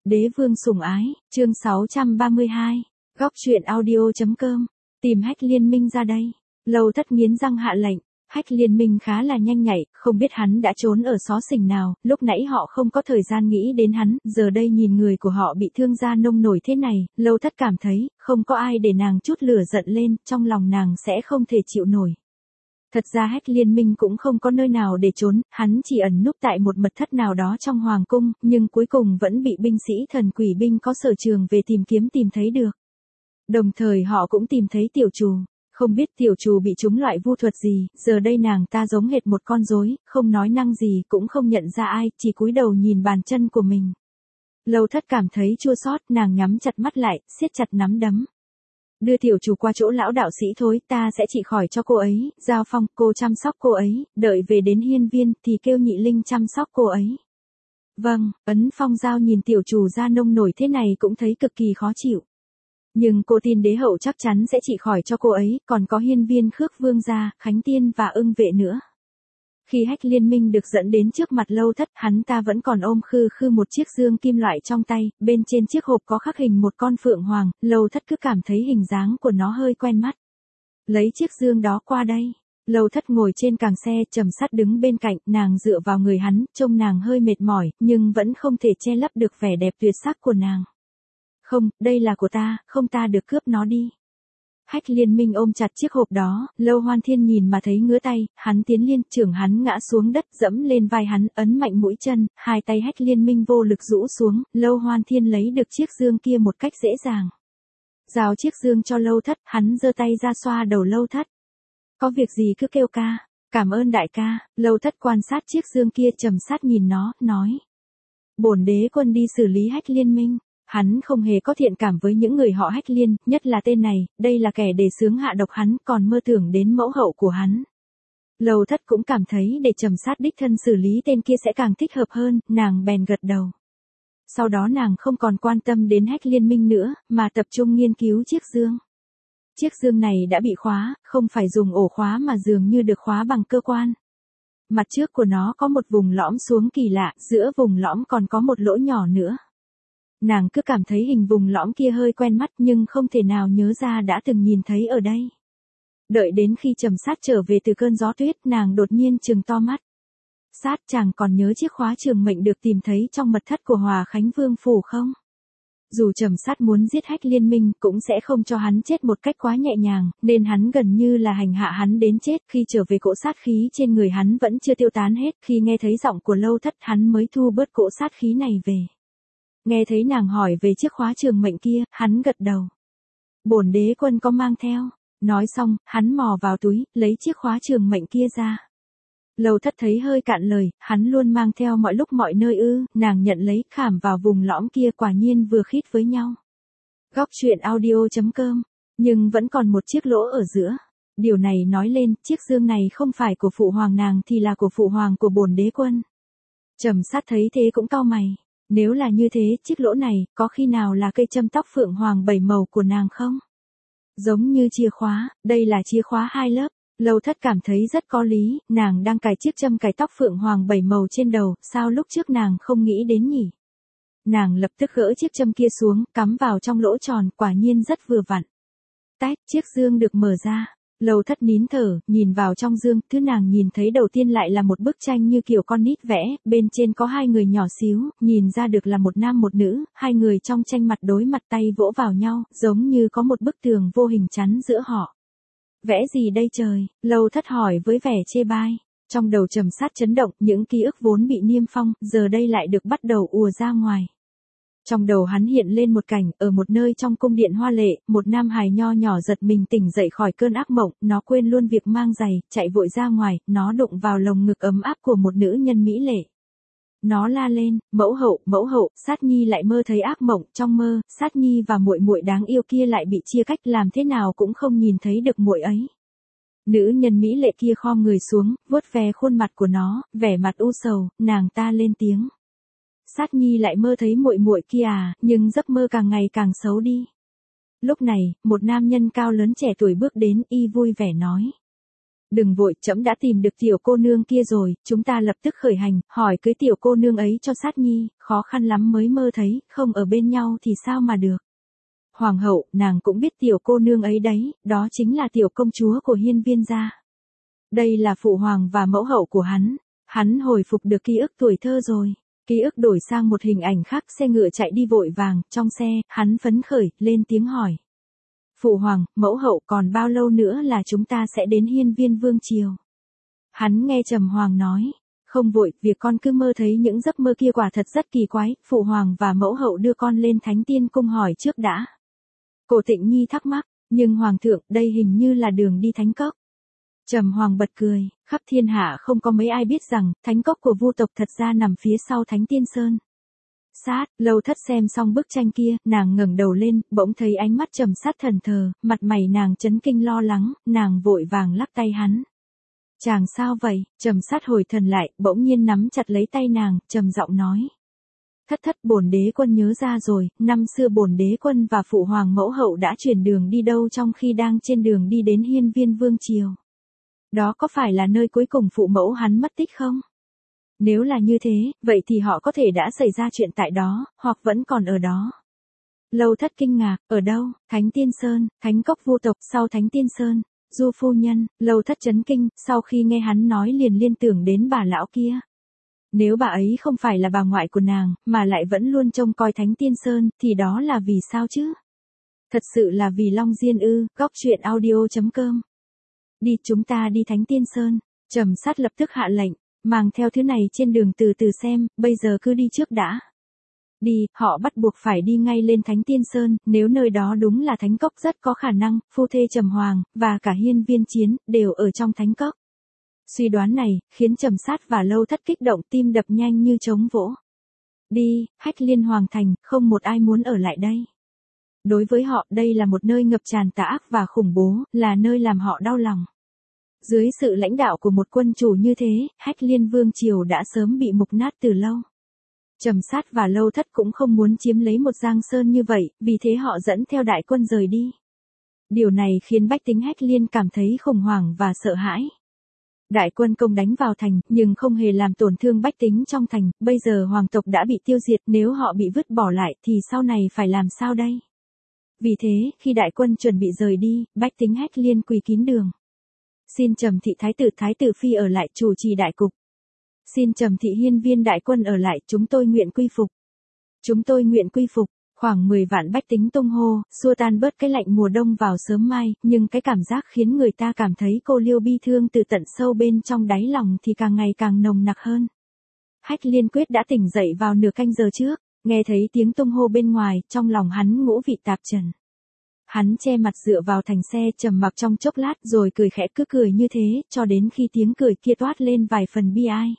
Đế vương sủng ái, chương 632, góc truyện audio.com, tìm Hách Liên Minh ra đây. Lâu Thất nghiến răng hạ lệnh, Hách Liên Minh khá là nhanh nhạy, không biết hắn đã trốn ở xó xỉnh nào, lúc nãy họ không có thời gian nghĩ đến hắn, giờ đây nhìn người của họ bị thương ra nông nổi thế này, Lâu Thất cảm thấy, không có ai để nàng chút lửa giận lên, trong lòng nàng sẽ không thể chịu nổi. Thật ra Hách Liên Minh cũng không có nơi nào để trốn, hắn chỉ ẩn núp tại một mật thất nào đó trong hoàng cung, nhưng cuối cùng vẫn bị binh sĩ thần quỷ binh có sở trường về tìm kiếm tìm thấy được. Đồng thời họ cũng tìm thấy tiểu trù, không biết tiểu trù bị trúng loại vu thuật gì, giờ đây nàng ta giống hệt một con rối, không nói năng gì cũng không nhận ra ai, chỉ cúi đầu nhìn bàn chân của mình. Lâu Thất cảm thấy chua xót, nàng nhắm chặt mắt lại, siết chặt nắm đấm. Đưa tiểu chủ qua chỗ lão đạo sĩ thối, ta sẽ trị khỏi cho cô ấy, Giao Phong, cô chăm sóc cô ấy, đợi về đến hiên viên, thì kêu Nhị Linh chăm sóc cô ấy. Vâng, Ấn Phong Giao nhìn tiểu chủ ra nông nổi thế này cũng thấy cực kỳ khó chịu. Nhưng cô tin đế hậu chắc chắn sẽ trị khỏi cho cô ấy, còn có hiên viên Khước Vương gia, Khánh Tiên và Ưng Vệ nữa. Khi Hách Liên Minh được dẫn đến trước mặt Lâu Thất, hắn ta vẫn còn ôm khư khư một chiếc dương kim loại trong tay, bên trên chiếc hộp có khắc hình một con phượng hoàng, Lâu Thất cứ cảm thấy hình dáng của nó hơi quen mắt. Lấy chiếc dương đó qua đây. Lâu Thất ngồi trên càng xe, Trầm Sát đứng bên cạnh, nàng dựa vào người hắn, trông nàng hơi mệt mỏi, nhưng vẫn không thể che lấp được vẻ đẹp tuyệt sắc của nàng. Không, đây là của ta, không ta được cướp nó đi. Hách Liên Minh ôm chặt chiếc hộp đó, Lâu Hoan Thiên nhìn mà thấy ngứa tay, hắn tiến lên, trưởng hắn ngã xuống đất, dẫm lên vai hắn, ấn mạnh mũi chân, hai tay Hách Liên Minh vô lực rũ xuống, Lâu Hoan Thiên lấy được chiếc dương kia một cách dễ dàng. Giao chiếc dương cho Lâu Thất, hắn giơ tay ra xoa đầu Lâu Thất. Có việc gì cứ kêu ca, cảm ơn đại ca. Lâu Thất quan sát chiếc dương kia, Trầm Sát nhìn nó, nói. Bổn đế quân đi xử lý Hách Liên Minh. Hắn không hề có thiện cảm với những người họ Hách Liên, nhất là tên này, đây là kẻ đề xướng hạ độc hắn, còn mơ tưởng đến mẫu hậu của hắn. Lâu Thất cũng cảm thấy để Trầm Sát đích thân xử lý tên kia sẽ càng thích hợp hơn, nàng bèn gật đầu. Sau đó nàng không còn quan tâm đến Hách Liên Minh nữa, mà tập trung nghiên cứu chiếc dương. Chiếc dương này đã bị khóa, không phải dùng ổ khóa mà dường như được khóa bằng cơ quan. Mặt trước của nó có một vùng lõm xuống kỳ lạ, giữa vùng lõm còn có một lỗ nhỏ nữa. Nàng cứ cảm thấy hình vùng lõm kia hơi quen mắt nhưng không thể nào nhớ ra đã từng nhìn thấy ở đây. Đợi đến khi Trầm Sát trở về từ cơn gió tuyết, nàng đột nhiên trừng to mắt. Sát, chàng còn nhớ chiếc khóa trường mệnh được tìm thấy trong mật thất của Hòa Khánh Vương phủ không? Dù Trầm Sát muốn giết Hách Liên Minh cũng sẽ không cho hắn chết một cách quá nhẹ nhàng, nên hắn gần như là hành hạ hắn đến chết. Khi trở về, cỗ sát khí trên người hắn vẫn chưa tiêu tán hết, khi nghe thấy giọng của Lâu Thất hắn mới thu bớt cỗ sát khí này về. Nghe thấy nàng hỏi về chiếc khóa trường mệnh kia, hắn gật đầu. Bổn đế quân có mang theo. Nói xong, hắn mò vào túi, lấy chiếc khóa trường mệnh kia ra. Lâu Thất thấy hơi cạn lời, hắn luôn mang theo mọi lúc mọi nơi ư, nàng nhận lấy, khảm vào vùng lõm kia, quả nhiên vừa khít với nhau. Góc truyện audio.com, nhưng vẫn còn một chiếc lỗ ở giữa. Điều này nói lên, chiếc dương này không phải của phụ hoàng nàng thì là của phụ hoàng của bổn đế quân. Trầm Sát thấy thế cũng cau mày. Nếu là như thế, chiếc lỗ này, có khi nào là cây châm tóc phượng hoàng 7 màu của nàng không? Giống như chìa khóa, đây là chìa khóa 2 lớp. Lâu Thất cảm thấy rất có lý, nàng đang cài chiếc châm cài tóc phượng hoàng 7 màu trên đầu, sao lúc trước nàng không nghĩ đến nhỉ? Nàng lập tức gỡ chiếc châm kia xuống, cắm vào trong lỗ tròn, quả nhiên rất vừa vặn. Tách, chiếc dương được mở ra. Lâu Thất nín thở, nhìn vào trong dương, thứ nàng nhìn thấy đầu tiên lại là một bức tranh như kiểu con nít vẽ, bên trên có hai người nhỏ xíu, nhìn ra được là một nam một nữ, hai người trong tranh mặt đối mặt tay vỗ vào nhau, giống như có một bức tường vô hình chắn giữa họ. Vẽ gì đây trời? Lâu Thất hỏi với vẻ chê bai. Trong đầu Trầm Sát chấn động, những ký ức vốn bị niêm phong, giờ đây lại được bắt đầu ùa ra ngoài. Trong đầu hắn hiện lên một cảnh, ở một nơi trong cung điện hoa lệ, một nam hài nho nhỏ giật mình tỉnh dậy khỏi cơn ác mộng, nó quên luôn việc mang giày, chạy vội ra ngoài, nó đụng vào lồng ngực ấm áp của một nữ nhân mỹ lệ. Nó la lên, mẫu hậu, Sát Nhi lại mơ thấy ác mộng, trong mơ, Sát Nhi và muội muội đáng yêu kia lại bị chia cách, làm thế nào cũng không nhìn thấy được muội ấy. Nữ nhân mỹ lệ kia khom người xuống, vuốt ve khuôn mặt của nó, vẻ mặt u sầu, nàng ta lên tiếng. Sát Nhi lại mơ thấy muội muội kia à, nhưng giấc mơ càng ngày càng xấu đi. Lúc này, một nam nhân cao lớn trẻ tuổi bước đến, y vui vẻ nói. Đừng vội, trẫm đã tìm được tiểu cô nương kia rồi, chúng ta lập tức khởi hành, hỏi cưới tiểu cô nương ấy cho sát nhi, khó khăn lắm mới mơ thấy, không ở bên nhau thì sao mà được. Hoàng hậu, nàng cũng biết tiểu cô nương ấy đấy, đó chính là tiểu công chúa của Hiên Viên gia. Đây là phụ hoàng và mẫu hậu của hắn hồi phục được ký ức tuổi thơ rồi. Ký ức đổi sang một hình ảnh khác, xe ngựa chạy đi vội vàng, trong xe, hắn phấn khởi, lên tiếng hỏi. Phụ hoàng, mẫu hậu, còn bao lâu nữa là chúng ta sẽ đến Hiên Viên vương triều? Hắn nghe Trầm Hoàng nói, không vội, việc con cứ mơ thấy những giấc mơ kia quả thật rất kỳ quái, phụ hoàng và mẫu hậu đưa con lên Thánh Tiên cung hỏi trước đã. Cổ Tịnh Nhi thắc mắc, nhưng hoàng thượng, đây hình như là đường đi Thánh Cốc. Trầm Hoàng bật cười, khắp thiên hạ không có mấy ai biết rằng, Thánh Cốc của Vu tộc thật ra nằm phía sau Thánh Tiên Sơn. Sát, Lâu Thất xem xong bức tranh kia, nàng ngẩng đầu lên, bỗng thấy ánh mắt Trầm Sát thần thờ, mặt mày nàng chấn kinh lo lắng, nàng vội vàng lắc tay hắn. Chàng sao vậy? Trầm Sát hồi thần lại, bỗng nhiên nắm chặt lấy tay nàng, trầm giọng nói. Thất, bổn đế quân nhớ ra rồi, năm xưa bổn đế quân và phụ hoàng mẫu hậu đã chuyển đường đi đâu trong khi đang trên đường đi đến Hiên Viên vương triều. Đó có phải là nơi cuối cùng phụ mẫu hắn mất tích không? Nếu là như thế, vậy thì họ có thể đã xảy ra chuyện tại đó, hoặc vẫn còn ở đó. Lâu Thất kinh ngạc, ở đâu? Thánh Tiên Sơn, Thánh Cốc Vu tộc, sau Thánh Tiên Sơn. Du phu nhân, Lâu Thất chấn kinh, sau khi nghe hắn nói liền liên tưởng đến bà lão kia. Nếu bà ấy không phải là bà ngoại của nàng, mà lại vẫn luôn trông coi Thánh Tiên Sơn, thì đó là vì sao chứ? Thật sự là vì Long Diên ư? Góc truyện audio.com. Đi, chúng ta đi Thánh Tiên Sơn. Trầm Sát lập tức hạ lệnh, mang theo thứ này trên đường từ từ xem, bây giờ cứ đi trước đã. Đi, họ bắt buộc phải đi ngay lên Thánh Tiên Sơn, nếu nơi đó đúng là Thánh Cốc rất có khả năng, phu thê Trầm Hoàng, và cả Hiên Viên Chiến, đều ở trong Thánh Cốc. Suy đoán này, khiến Trầm Sát và Lâu Thất kích động, tim đập nhanh như trống vỗ. Đi, Hách Liên Hoàng thành, không một ai muốn ở lại đây. Đối với họ, đây là một nơi ngập tràn tà ác và khủng bố, là nơi làm họ đau lòng. Dưới sự lãnh đạo của một quân chủ như thế, Hách Liên vương triều đã sớm bị mục nát từ lâu. Trầm Sát và Lâu Thất cũng không muốn chiếm lấy một Giang Sơn như vậy, vì thế họ dẫn theo đại quân rời đi. Điều này khiến bách tính Hách Liên cảm thấy khủng hoảng và sợ hãi. Đại quân công đánh vào thành, nhưng không hề làm tổn thương bách tính trong thành, bây giờ hoàng tộc đã bị tiêu diệt, nếu họ bị vứt bỏ lại thì sau này phải làm sao đây? Vì thế, khi đại quân chuẩn bị rời đi, bách tính Hách Liên quỳ kín đường. Xin Trầm thị thái tử phi ở lại chủ trì đại cục. Xin Trầm thị hiên viên đại quân ở lại, chúng tôi nguyện quy phục. Chúng tôi nguyện quy phục. Khoảng 10 vạn bách tính tung hô, xua tan bớt cái lạnh mùa đông vào sớm mai, nhưng cái cảm giác khiến người ta cảm thấy cô liêu bi thương từ tận sâu bên trong đáy lòng thì càng ngày càng nồng nặc hơn. Hách Liên Quyết đã tỉnh dậy vào nửa canh giờ trước, nghe thấy tiếng tung hô bên ngoài, trong lòng hắn ngũ vị tạp trần. Hắn che mặt dựa vào thành xe, trầm mặc trong chốc lát rồi cười khẽ, cứ cười như thế, cho đến khi tiếng cười kia toát lên vài phần bi ai.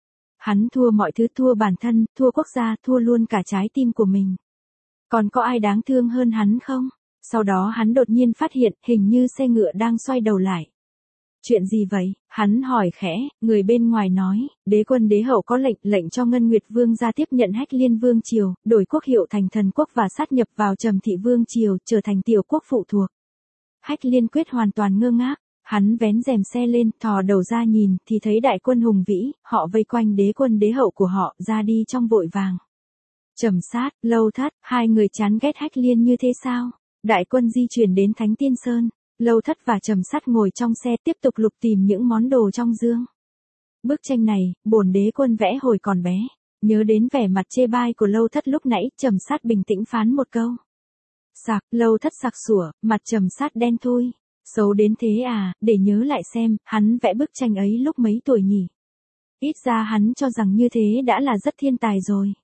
Hắn thua mọi thứ, thua bản thân, thua quốc gia, thua luôn cả trái tim của mình. Còn có ai đáng thương hơn hắn không? Sau đó hắn đột nhiên phát hiện, hình như xe ngựa đang xoay đầu lại. Chuyện gì vậy? Hắn hỏi khẽ, người bên ngoài nói, đế quân đế hậu có lệnh cho Ngân Nguyệt Vương ra tiếp nhận Hách Liên Vương triều, đổi quốc hiệu thành Thần quốc và sát nhập vào Trầm thị Vương triều, trở thành tiểu quốc phụ thuộc. Hách Liên Quyết hoàn toàn ngơ ngác, hắn vén rèm xe lên, thò đầu ra nhìn, thì thấy đại quân hùng vĩ, họ vây quanh đế quân đế hậu của họ, ra đi trong vội vàng. Trầm Sát, Lâu Thất, hai người chán ghét Hách Liên như thế sao? Đại quân di chuyển đến Thánh Tiên Sơn, Lâu Thất và Trầm Sát ngồi trong xe tiếp tục lục tìm những món đồ trong dương. Bức tranh này, bổn đế quân vẽ hồi còn bé. Nhớ đến vẻ mặt chê bai của Lâu Thất lúc nãy, Trầm Sát bình tĩnh phán một câu. Sặc, Lâu Thất sặc sủa, mặt Trầm Sát đen thui. Xấu đến thế à, để nhớ lại xem, hắn vẽ bức tranh ấy lúc mấy tuổi nhỉ? Ít ra hắn cho rằng như thế đã là rất thiên tài rồi.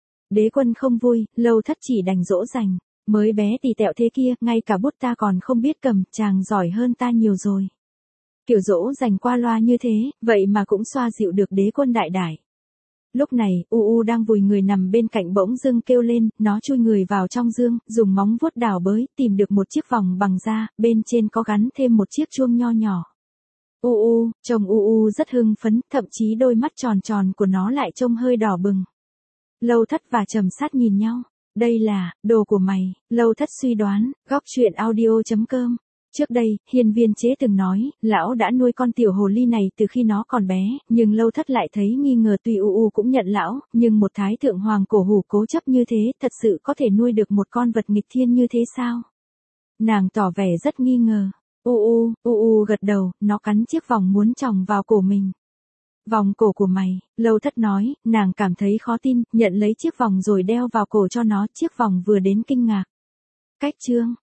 Đế quân không vui, Lâu Thất chỉ đành dỗ dành. Mới bé tì tẹo thế kia, ngay cả bút ta còn không biết cầm, chàng giỏi hơn ta nhiều rồi. Kiểu dỗ dành qua loa như thế, vậy mà cũng xoa dịu được đế quân đại đại. Lúc này, U đang vùi người nằm bên cạnh bỗng dưng kêu lên, nó chui người vào trong dương, dùng móng vuốt đào bới, tìm được một chiếc vòng bằng da, bên trên có gắn thêm một chiếc chuông nho nhỏ. Chồng U rất hưng phấn, thậm chí đôi mắt tròn tròn của nó lại trông hơi đỏ bừng. Lâu Thất và Trầm Sát nhìn nhau. Đây là, đồ của mày, Lâu Thất suy đoán, góc truyện audio.com. Trước đây, hiên viên chế từng nói, lão đã nuôi con tiểu hồ ly này từ khi nó còn bé, nhưng Lâu Thất lại thấy nghi ngờ tuy cũng nhận lão, nhưng một thái thượng hoàng cổ hủ cố chấp như thế, thật sự có thể nuôi được một con vật nghịch thiên như thế sao? Nàng tỏ vẻ rất nghi ngờ. Gật đầu, nó cắn chiếc vòng muốn chòng vào cổ mình. Vòng cổ của mày, Lâu Thất nói, nàng cảm thấy khó tin, nhận lấy chiếc vòng rồi đeo vào cổ cho nó, chiếc vòng vừa đến kinh ngạc. Cách chương